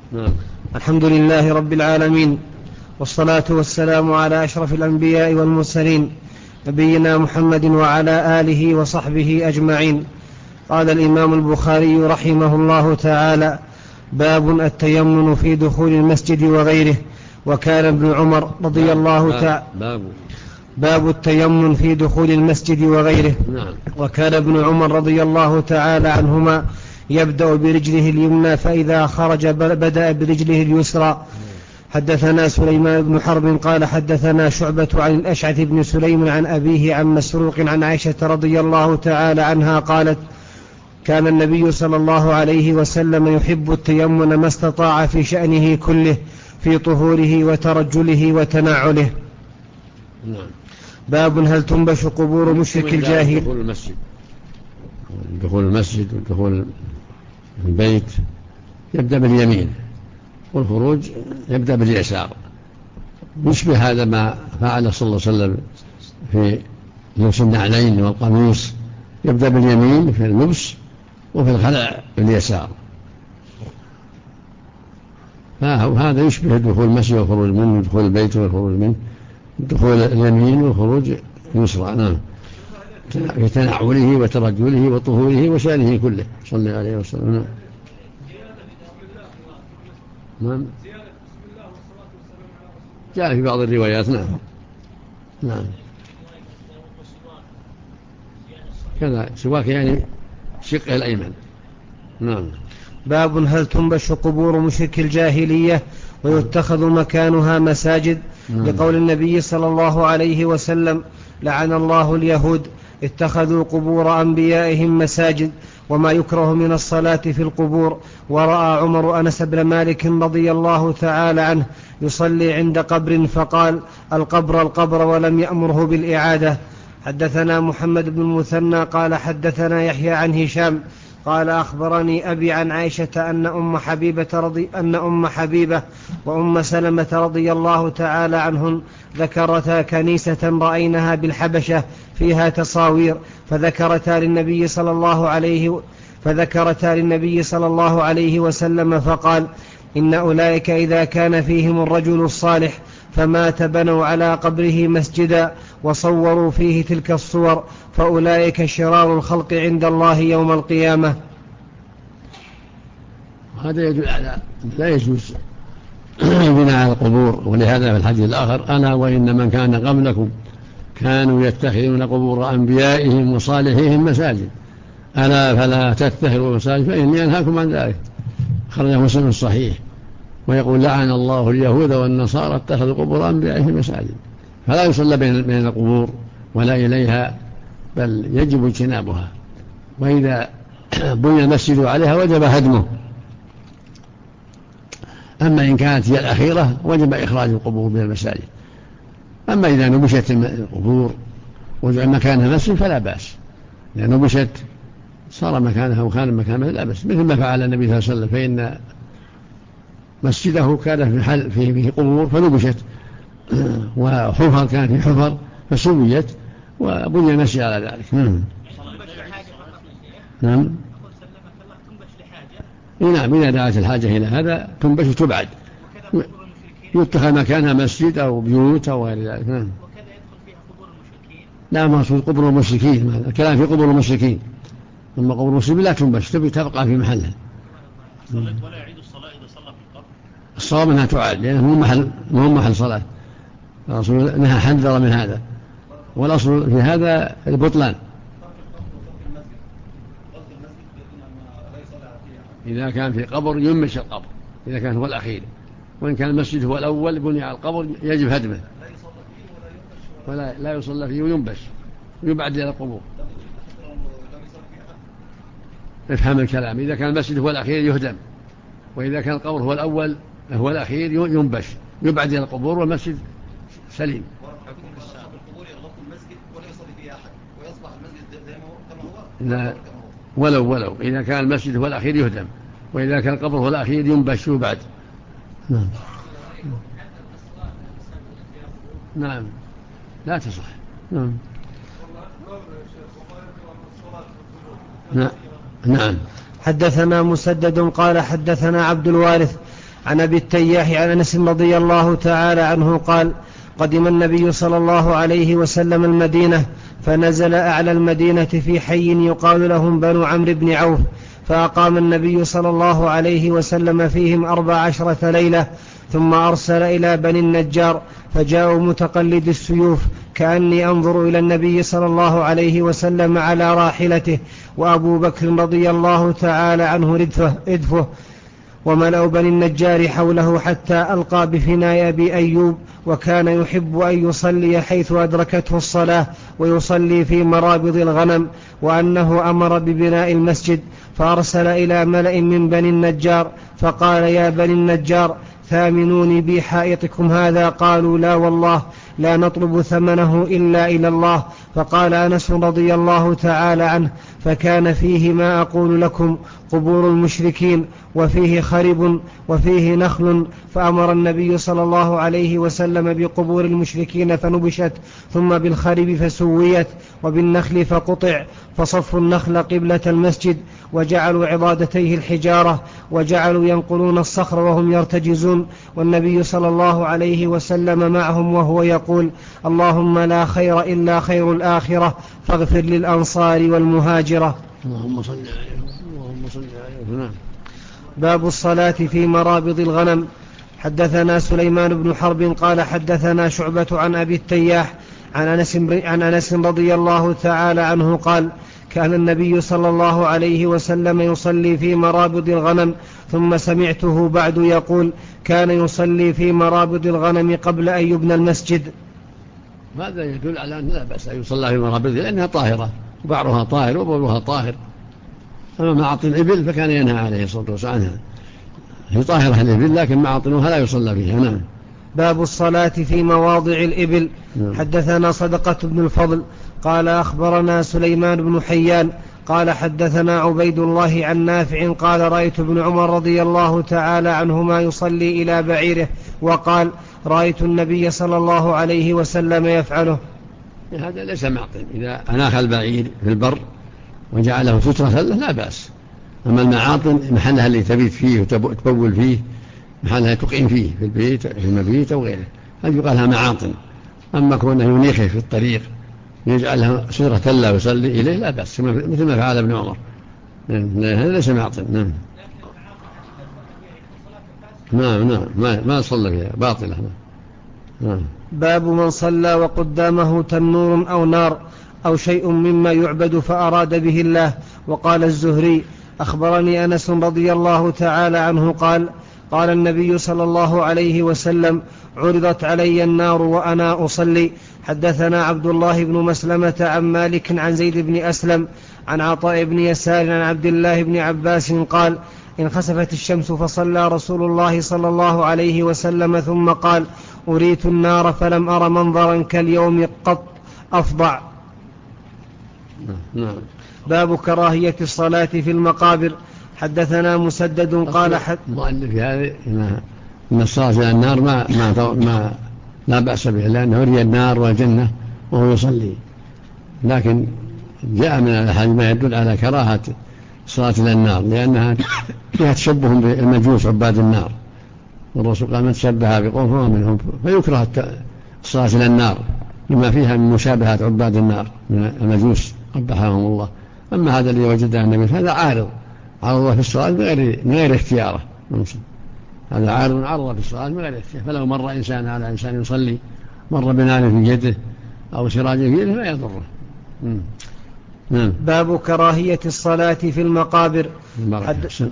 نعم. الحمد لله رب العالمين، والصلاة والسلام على أشرف الأنبياء والمرسلين، نبينا محمد وعلى آله وصحبه أجمعين. قال الإمام البخاري رحمه الله تعالى: باب التيمم في دخول المسجد وغيره. وكان ابن عمر رضي الله تعالى باب التيمم في دخول المسجد وغيره. وكان ابن عمر رضي الله تعالى عنهما يبدأ برجله اليمنى، فإذا خرج بدأ برجله اليسرى. حدثنا سليمان بن حرب قال حدثنا شعبة عن الأشعث بن سليم عن أبيه عن مسروق عن عائشة رضي الله تعالى عنها قالت: كان النبي صلى الله عليه وسلم يحب التيمم ما استطاع في شأنه كله، في طهوره وترجله وتنعله. باب هل تنبش قبور مشرك الجاهل. دخول المسجد ودخول البيت يبدأ باليمين، والخروج يبدأ باليسار. يشبه هذا ما فعل صلى الله عليه وسلم في لبس النعلين والقميص، يبدأ باليمين في اللبس وفي الخلع باليسار. فهذا يشبه دخول المسجد والخروج منه، دخول البيت والخروج منه، دخول اليمين والخروج اليسرى. نعم. في تنعله وترجله وطهوره وشأنه كله صلى الله عليه وسلم. نعم. جاء في بعض الروايات. نعم. كذا سواك يعني شقه الأيمن. نعم. باب هل تنبش قبور مشرك الجاهلية ويتخذ مكانها مساجد. لقول النبي صلى الله عليه وسلم: لعن الله اليهود اتخذوا قبور أنبيائهم مساجد. وما يكره من الصلاة في القبور. ورأى عمر أنس بن مالك رضي الله تعالى عنه يصلي عند قبر فقال: القبر القبر، ولم يأمره بالإعادة. حدثنا محمد بن المثنى قال حدثنا يحيى عن هشام قال أخبرني أبي عن عائشة أن أم حبيبة وأم سلمة رضي الله تعالى عنهن ذكرتا كنيسة رأينها بالحبشة فيها تصاوير، فذكرتا للنبي صلى الله عليه وسلم فقال: إن أولئك إذا كان فيهم الرجل الصالح فمات بنوا على قبره مسجدا وصوروا فيه تلك الصور، فأولئك شرار الخلق عند الله يوم القيامة. هذا يدل على لا يجوز بناء على القبور. ولهذا في الحديث الآخر: ألا وإن من كان قبلكم كانوا يتخذون قبور أنبيائهم وصالحيهم مساجد، ألا فلا تتخذوا مساجد فإني أنهاكم عن ذلك. خرجه مسلم الصحيح. ويقول: لعن الله اليهود والنصارى اتخذوا قبور أنبيائهم مساجد. فلا يصلى بين القبور ولا إليها، بل يجب اجتنابها. وإذا بني المسجد عليها وجب هدمه. أما إن كانت هي الأخيرة وجب إخراج القبور من المساجد. أما إذا نبشت القبور وجعل مكانها مسجد فلا بأس، لأن نبشت صار مكانها مكانها لا بأس، مثل ما فعل النبي صلى الله عليه وسلم، فإن مسجده كان فيه قبور فنبشت، وحفر كان في حفر فسويت وبني المسجد على ذلك. نعم. نعم. إذا دعت الحاجة إلى هذا تنبش وتبعد، يتخذ مكانها مسجد أو بيوت أو غير ذلك. نعم. وكذا يدخل فيها قبور المشركين. لا، مقصود قبور المشركين، الكلام في قبور المشركين. أما قبور المسلمين لا تنبش، تبقى في محلها. ولا يعيد الصلاة إذا صلى في القبر. الصواب أنها تعاد، لأنه مو محل صلاة. الرسول نهى حذر من هذا، والأصل في هذا البطلان. إذا كان في قبر ينبش القبر إذا كان هو الأخير، وإن كان المسجد هو الأول بني على القبر يجب هدمه، ولا يصلى فيه وينبش ويبعد إلى القبور. افهم الكلام. إذا كان المسجد هو الأخير يهدم، وإذا كان القبر هو الأول هو الأخير ينبش يبعد إلى القبور، والمسجد سليم. لا، ولو إذا كان المسجد هو الأخير يهدم، وإذا كان القبر هو الأخير ينبش ويبعد. نعم. لا تصح. نعم. حدثنا مسدد قال حدثنا عبد الوارث عن أبي التياح عن أنس رضي الله تعالى عنه قال: قدم النبي صلى الله عليه وسلم المدينة، فنزل أعلى المدينة في حي يقال لهم بنو عمرو بن عوف، فأقام النبي صلى الله عليه وسلم فيهم 14 ليلة، ثم أرسل إلى بني النجار، فجاءوا متقلد السيوف، كأني أنظر إلى النبي صلى الله عليه وسلم على راحلته، وأبو بكر رضي الله تعالى عنه ردفه، وملأ بني النجار حوله، حتى ألقى بفناء أبي أيوب، وكان يحب أن يصلي حيث أدركته الصلاة، ويصلي في مرابض الغنم، وأنه أمر ببناء المسجد، فأرسل إلى ملأ من بني النجار فقال: يا بني النجار، ثامنوني بي حائطكم هذا. قالوا: لا والله، لا نطلب ثمنه إلا إلى الله. فقال أنس رضي الله تعالى عنه: فكان فيه ما أقول لكم، قبور المشركين، وفيه خرب، وفيه نخل، فأمر النبي صلى الله عليه وسلم بقبور المشركين فنبشت، ثم بالخرب فسويت، وبالنخل فقطع، فصفوا النخل قبلة المسجد، وجعلوا عضادتيه الحجارة، وجعلوا ينقلون الصخر وهم يرتجزون، والنبي صلى الله عليه وسلم معهم وهو يقول: اللهم لا خير إلا خير الآخرة، فاغفر للأنصار والمهاجرة. اللهم صل عليه. اللهم صل عليه. باب الصلاة في مرابض الغنم. حدثنا سليمان بن حرب قال حدثنا شعبة عن أبي التياح عن أنس رضي الله تعالى عنه قال: كان النبي صلى الله عليه وسلم يصلي في مرابض الغنم، ثم سمعته بعد يقول: كان يصلي في مرابض الغنم قبل أن يبنى المسجد. هذا يدل على أن لا بأس أن يصلى في مرابض لأنها طاهرة، بعرها طاهر وبولها طاهر. أما معاطن الإبل فكان ينهى عليه الصلاة والسلام عنها، هي طاهرة الإبل لكن معاطنها لا يصلى فيها. نعم. باب الصلاة في مواضع الإبل. حدثنا صدقة بن الفضل قال أخبرنا سليمان بن حيان قال حدثنا عبيد الله عن نافع قال: رأيت ابن عمر رضي الله تعالى عنهما يصلي إلى بعيره، وقال: رأيت النبي صلى الله عليه وسلم يفعله. هذا ليس معطن، إذا أناخ البعير في البر وجعله سترة له لا بأس. أما المعاطن محلها اللي تبيت فيه وتبول فيه، محلها تقيم فيه في البيت في المبيت أو غيره، هذه يقالها معاطن. أما كونه ينيخه في الطريق يجعلها سترة له ويصلي إليه لا بأس، مثل ما فعل ابن عمر. هذا ليس معطن. نعم ما صلى فيها باطلة. باب من صلى وقدامه تنور أو نار أو شيء مما يعبد فأراد به الله. وقال الزهري: أخبرني أنس رضي الله تعالى عنه قال: قال النبي صلى الله عليه وسلم: عرضت علي النار وأنا أصلي. حدثنا عبد الله بن مسلمة عن مالك عن زيد بن أسلم عن عطاء بن يسار عن عبد الله بن عباس قال: انخسفت الشمس فصلى رسول الله صلى الله عليه وسلم ثم قال: أريت النار فلم أر منظرا كاليوم قط أفظع. باب كراهية الصلاة في المقابر. حدثنا مسدد قال مؤلف في هذه إن الصلاة إلى النار ما لا بأس به، لأنه يري النار والجنة وهو يصلي، لكن جاء من الحديث ما يدل على كراهة الصلاة إلى النار، لأنها فيها تشبه بالمجوس عباد النار، والرسول قال: من تشبه بقوم فهو منهم، فيكره الصلاة إلى النار لما فيها من مشابهة عباد النار من المجوس قبحهم الله. أما هذا الذي وجده النبي هذا عارض في الصلاة من غير اختياره، هذا عارض في الصلاة من غير اختياره، فلو مر إنسان على إنسان يصلي مر بنار في يده أو سراج في يده لا يضره. باب كراهية الصلاة في المقابر. نعم. القرية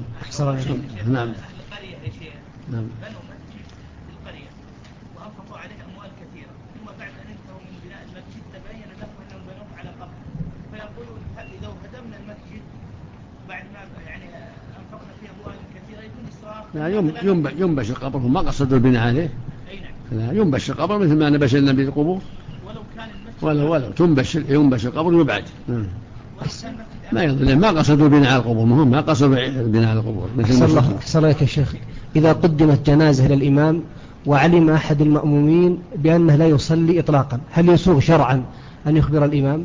بنوا مسجد في القرية وأنفقوا عليه أموال كثيرة، ثم بعد أن انتهوا من بناء المسجد تبين لهم أنهم بنوه على قبر، فيقولون: إذا هدمنا المسجد بعد ما أنفقنا فيه أموال كثيرة يكون إسراف. ينبش القبر، هم ما قصدوا البناء عليه. ينبش القبر مثل ما نبش النبي القبور، ولو كان المسجد ولو ينبش القبر يبعد. ما يضل ما قصدوا البناء على القبور، هم ما قصدوا البناء على القبور. أحسن الله يا شيخ. إذا قدمت جنازة للإمام وعلم أحد المأمومين بأنه لا يصلي إطلاقا، هل يسوغ شرعا أن يخبر الإمام؟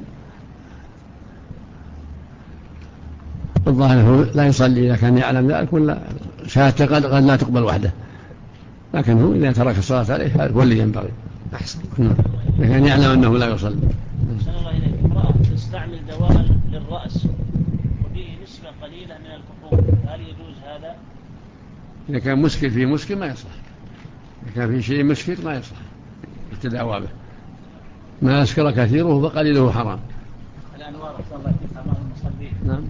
الظاهر لا يصلي إذا كان يعلم ذلك، ولا شهادته قد لا تقبل وحده، لكن هو إذا ترك الصلاة عليه هو اللي ينبغي. أحسن. لكن يعلم أنه لا يصلي. أحسن الله إليك. امرأة تستعمل دواء للرأس وفيه نسبة قليلة من الكحول، هل يجوز هذا؟ إذا كان مشكل فيه مشكل ما يصلح، إذا كان فيه شيء مشكل ما يصلح يتداوى به. ما أسكر كثيره فقليله حرام. الأنوار أحسن الله إليك أمام المصلين. نعم.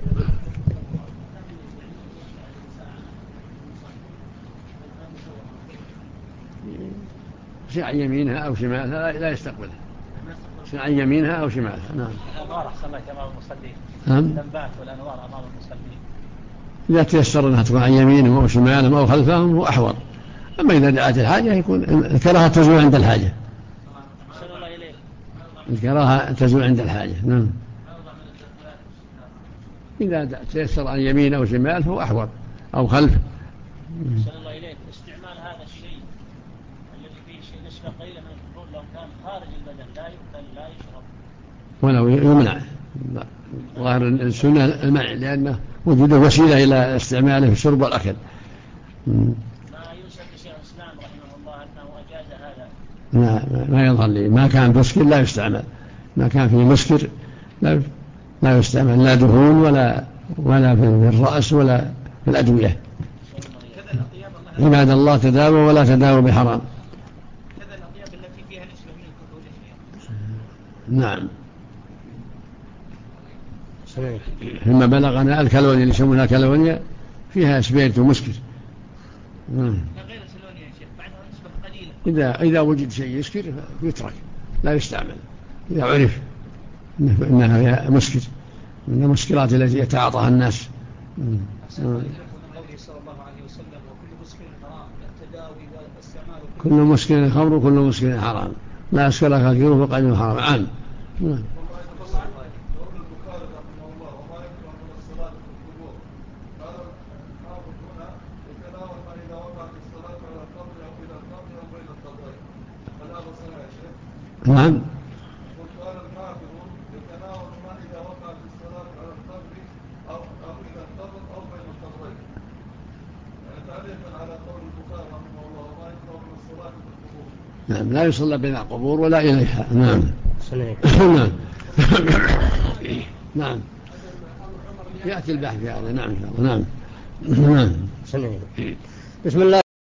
شيء عن يمينها أو شمالها لا يستقبلها، شيء عن يمينها أو شمالها. نعم. الأنوار أحسن الله أمام المصلين. نعم. اللمبات والأنوار أمام المصلين إذا تيسر أنها تكون عن يمينهم أو شمالهم أو خلفهم هو أحوط. أما إذا دعت الحاجة يكون الكراهة تزول عند الحاجة. أحسن الله إليك. الكراهة تزول عند الحاجة. نعم. إذا تيسر عن يمين أو شمال فهو أحوط أو خلف. أحسن الله إليك. استعمال هذا الشيء الذي فيه شيء نسبة قليلة من الكحول لو كان خارج البدن لا يؤكل لا يشرب ولو يمنع. ظاهر السنة المنع لأنه وجود وسيلة إلى استعماله في الشرب والأكل. ما يوسف شيخ الإسلام رحمه الله أنه أجاز هذا. ما يظهر لي ما كان مسكر لا يستعمل، ما كان فيه مسكر لا يستعمل لا دهون ولا في الرأس ولا في الأدوية. عباد الله تداوى ولا تداوى بحرام. كذا الأطياب التي فيها نسبة من الكحول. نعم. ثم بلغنا الكالونيا اللي يسمونها كالونيا فيها سبيرت ومسكر. لا غير السلونيا يا شيخ بعدها نسبة قليلة. إذا وجد شيء يسكر يترك لا يستعمل إذا عرف إنها مسكر من المسكرات التي يتعاطاها الناس. قوله صلى الله عليه وسلم وكل مسكر حرام التداوي والاستعمال كل مسكر خمر وكل مسكر حرام لا أسكر كثيره فقليله حرام. عام. نعم. نعم لا يصلى بين القبور ولا إليها. نعم. نعم. نعم يأتي البحث هذا. نعم. نعم. نعم. بسم الله.